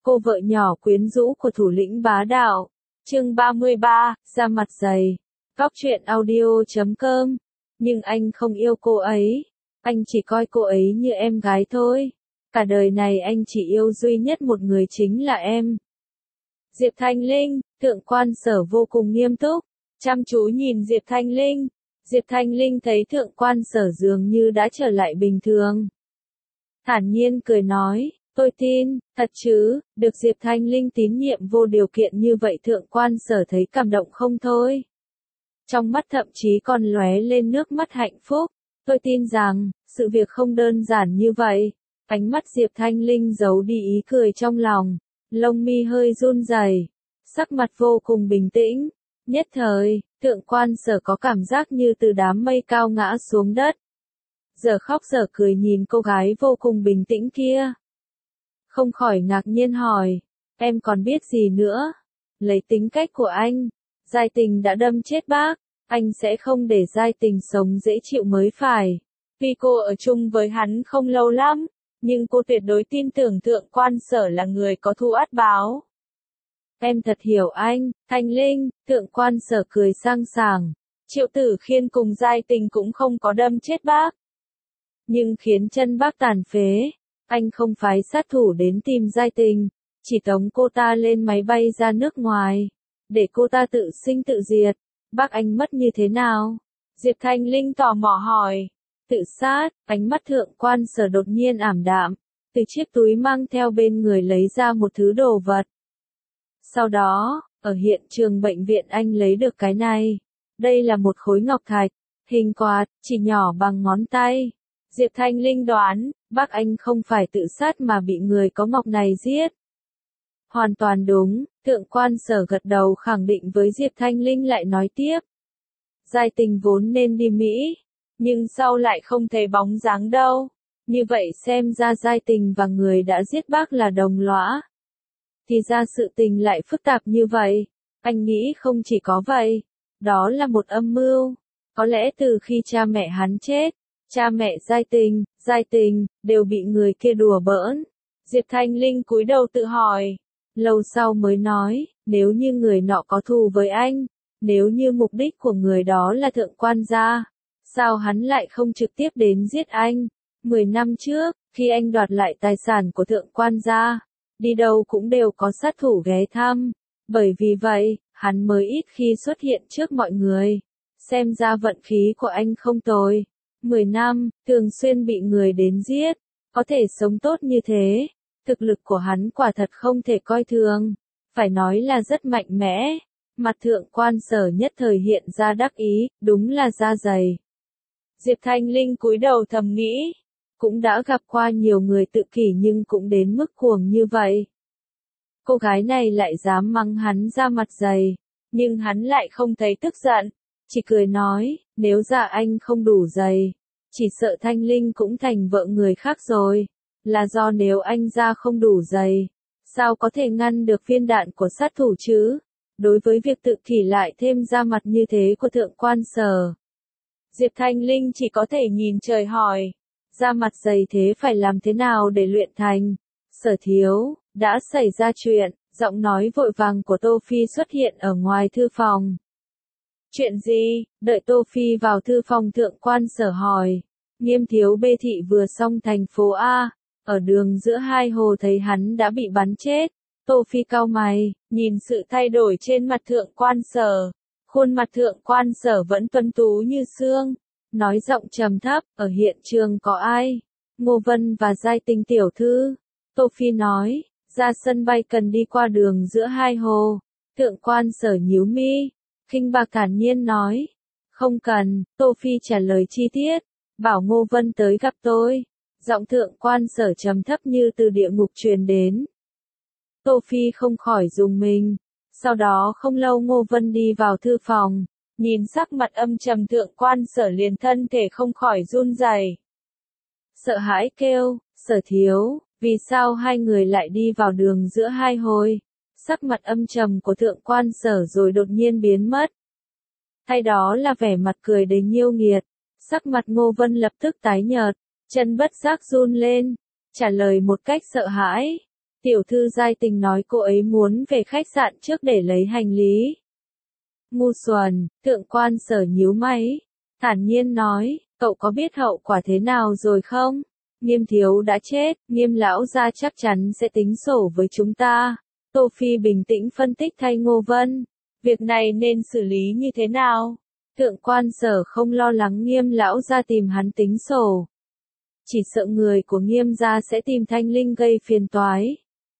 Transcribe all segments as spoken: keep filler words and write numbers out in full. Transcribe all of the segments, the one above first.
cô vợ nhỏ quyến rũ của thủ lĩnh bá đạo. Chương ba mươi ba, da mặt dày. Góc truyện audio chấm com. Nhưng anh không yêu cô ấy. Anh chỉ coi cô ấy như em gái thôi. Cả đời này anh chỉ yêu duy nhất một người, chính là em. Diệp Thanh Linh, thượng quan Sở vô cùng nghiêm túc, chăm chú nhìn Diệp Thanh Linh. Diệp Thanh Linh thấy thượng quan Sở dường như đã trở lại bình thường. Thản nhiên cười nói, tôi tin, thật chứ, được Diệp Thanh Linh tín nhiệm vô điều kiện như vậy, thượng quan Sở thấy cảm động không thôi. Trong mắt thậm chí còn lóe lên nước mắt hạnh phúc. Tôi tin rằng, sự việc không đơn giản như vậy. Ánh mắt Diệp Thanh Linh giấu đi ý cười trong lòng, lông mi hơi run rẩy, sắc mặt vô cùng bình tĩnh. Nhất thời, thượng quan Sở có cảm giác như từ đám mây cao ngã xuống đất. Giờ khóc giờ cười nhìn cô gái vô cùng bình tĩnh kia. Không khỏi ngạc nhiên hỏi, em còn biết gì nữa? Lấy tính cách của anh, Giai Tình đã đâm chết bác, anh sẽ không để Giai Tình sống dễ chịu mới phải. Tuy cô ở chung với hắn không lâu lắm, nhưng cô tuyệt đối tin tưởng thượng quan Sở là người có thù ắt báo. Em thật hiểu anh, Thanh Linh, thượng quan Sở cười sang sảng. Triệu Tử Khiên cùng Giai Tình cũng không có đâm chết bác, nhưng khiến chân bác tàn phế. Anh không phái sát thủ đến tìm Giai Tình, chỉ tống cô ta lên máy bay ra nước ngoài, để cô ta tự sinh tự diệt. Bác anh mất như thế nào? Diệp Thanh Linh tò mò hỏi. Tự sát. Ánh mắt thượng quan Sở đột nhiên ảm đạm, từ chiếc túi mang theo bên người lấy ra một thứ đồ vật. Sau đó, ở hiện trường bệnh viện anh lấy được cái này. Đây là một khối ngọc thạch, hình quạt, chỉ nhỏ bằng ngón tay. Diệp Thanh Linh đoán, bác anh không phải tự sát mà bị người có ngọc này giết. Hoàn toàn đúng, thượng quan Sở gật đầu khẳng định với Diệp Thanh Linh, lại nói tiếp. Giai Tình vốn nên đi Mỹ, nhưng sau lại không thấy bóng dáng đâu. Như vậy xem ra Giai Tình và người đã giết bác là đồng lõa. Thì ra sự tình lại phức tạp như vậy. Anh nghĩ không chỉ có vậy, đó là một âm mưu. Có lẽ từ khi cha mẹ hắn chết, cha mẹ Giai Tình, Giai Tình, đều bị người kia đùa bỡn. Diệp Thanh Linh cúi đầu tự hỏi. Lâu sau mới nói, nếu như người nọ có thù với anh, nếu như mục đích của người đó là thượng quan gia, sao hắn lại không trực tiếp đến giết anh? Mười năm trước, khi anh đoạt lại tài sản của thượng quan gia, đi đâu cũng đều có sát thủ ghé thăm. Bởi vì vậy, hắn mới ít khi xuất hiện trước mọi người. Xem ra vận khí của anh không tồi. Mười năm, thường xuyên bị người đến giết, có thể sống tốt như thế. Thực lực của hắn quả thật không thể coi thường, phải nói là rất mạnh mẽ. Mặt thượng quan Sở nhất thời hiện ra đắc ý, đúng là da dày. Diệp Thanh Linh cúi đầu thầm nghĩ, cũng đã gặp qua nhiều người tự kỷ nhưng cũng đến mức cuồng như vậy. Cô gái này lại dám mắng hắn da mặt dày, nhưng hắn lại không thấy tức giận, chỉ cười nói, nếu da anh không đủ dày, chỉ sợ Thanh Linh cũng thành vợ người khác rồi. Là do nếu anh da không đủ dày, sao có thể ngăn được viên đạn của sát thủ chứ? Đối với việc tự kỷ lại thêm da mặt như thế của thượng quan Sở, Diệp Thanh Linh chỉ có thể nhìn trời hỏi, da mặt dày thế phải làm thế nào để luyện thành? Sở thiếu, đã xảy ra chuyện. Giọng nói vội vàng của Tô Phi xuất hiện ở ngoài thư phòng. Chuyện gì? Đợi Tô Phi vào thư phòng, thượng quan Sở hỏi. Nghiêm thiếu bê thị vừa xong thành phố A, ở đường giữa hai hồ thấy hắn đã bị bắn chết. Tô Phi cau mày, nhìn sự thay đổi trên mặt thượng quan Sở. Khuôn mặt thượng quan Sở vẫn tuấn tú như xương, nói giọng trầm thấp, ở hiện trường có ai? Ngô Vân và Giai Tình tiểu thư. Tô Phi nói, ra sân bay cần đi qua đường giữa hai hồ. Thượng quan Sở nhíu mi, khinh bạc thản nhiên nói, không cần. Tô Phi trả lời chi tiết, bảo Ngô Vân tới gặp tôi. Giọng thượng quan Sở trầm thấp như từ địa ngục truyền đến. Tô Phi không khỏi rùng mình. Sau đó không lâu Ngô Vân đi vào thư phòng, nhìn sắc mặt âm trầm thượng quan Sở liền thân thể không khỏi run rẩy. Sợ hãi kêu, Sở thiếu, vì sao hai người lại đi vào đường giữa hai hồi? Sắc mặt âm trầm của thượng quan Sở rồi đột nhiên biến mất. Thay đó là vẻ mặt cười đầy nhiêu nghiệt. Sắc mặt Ngô Vân lập tức tái nhợt, chân bất giác run lên, trả lời một cách sợ hãi. Tiểu thư Giai Tình nói cô ấy muốn về khách sạn trước để lấy hành lý. Ngu xuẩn, thượng quan Sở nhíu mày, thản nhiên nói, cậu có biết hậu quả thế nào rồi không? Nghiêm thiếu đã chết, Nghiêm lão gia chắc chắn sẽ tính sổ với chúng ta. Tô Phi bình tĩnh phân tích thay Ngô Vân, việc này nên xử lý như thế nào? Thượng quan Sở không lo lắng Nghiêm lão gia tìm hắn tính sổ. Chỉ sợ người của Nghiêm gia sẽ tìm Thanh Linh gây phiền toái.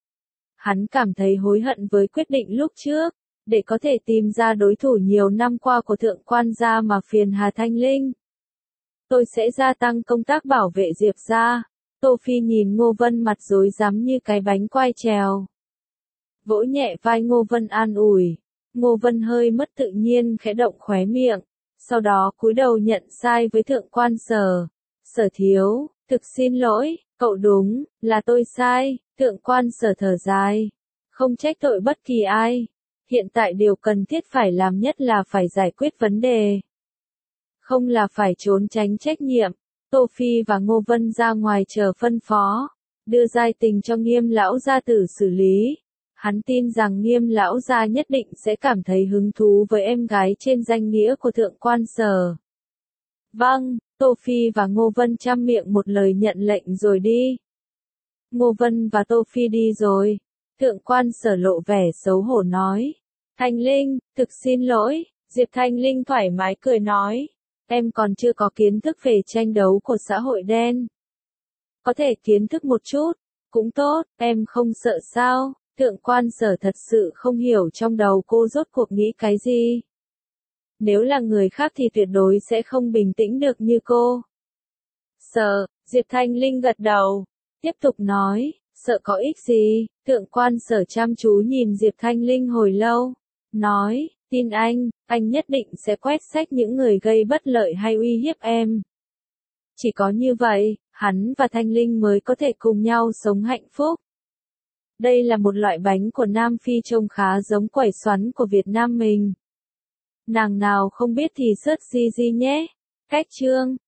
Hắn cảm thấy hối hận với quyết định lúc trước, để có thể tìm ra đối thủ nhiều năm qua của thượng quan gia mà phiền Hà Thanh Linh. Tôi sẽ gia tăng công tác bảo vệ Diệp gia. Tô Phi nhìn Ngô Vân mặt rối rắm như cái bánh quai trèo. Vỗ nhẹ vai Ngô Vân an ủi. Ngô Vân hơi mất tự nhiên khẽ động khóe miệng, sau đó cúi đầu nhận sai với thượng quan Sở. Sở thiếu, thực xin lỗi, cậu đúng, là tôi sai. Thượng quan Sở thở dài, không trách tội bất kỳ ai. Hiện tại điều cần thiết phải làm nhất là phải giải quyết vấn đề. Không là phải trốn tránh trách nhiệm. Tô Phi và Ngô Vân ra ngoài chờ phân phó, đưa Giai Tình cho Nghiêm lão gia tử xử lý. Hắn tin rằng Nghiêm lão gia nhất định sẽ cảm thấy hứng thú với em gái trên danh nghĩa của thượng quan Sở. Vâng, Tô Phi và Ngô Vân chăm miệng một lời nhận lệnh rồi đi. Ngô Vân và Tô Phi đi rồi. Thượng quan Sở lộ vẻ xấu hổ nói. Thanh Linh, thực xin lỗi. Diệp Thanh Linh thoải mái cười nói. Em còn chưa có kiến thức về tranh đấu của xã hội đen. Có thể kiến thức một chút, cũng tốt, em không sợ sao. Thượng quan Sở thật sự không hiểu trong đầu cô rốt cuộc nghĩ cái gì. Nếu là người khác thì tuyệt đối sẽ không bình tĩnh được như cô. Sợ, Diệp Thanh Linh gật đầu, tiếp tục nói, sợ có ích gì? Thượng quan Sở chăm chú nhìn Diệp Thanh Linh hồi lâu, nói, tin anh, anh nhất định sẽ quét sạch những người gây bất lợi hay uy hiếp em. Chỉ có như vậy, hắn và Thanh Linh mới có thể cùng nhau sống hạnh phúc. Đây là một loại bánh của Nam Phi trông khá giống quẩy xoắn của Việt Nam mình. Nàng nào không biết thì search gì gì nhé. Cách chương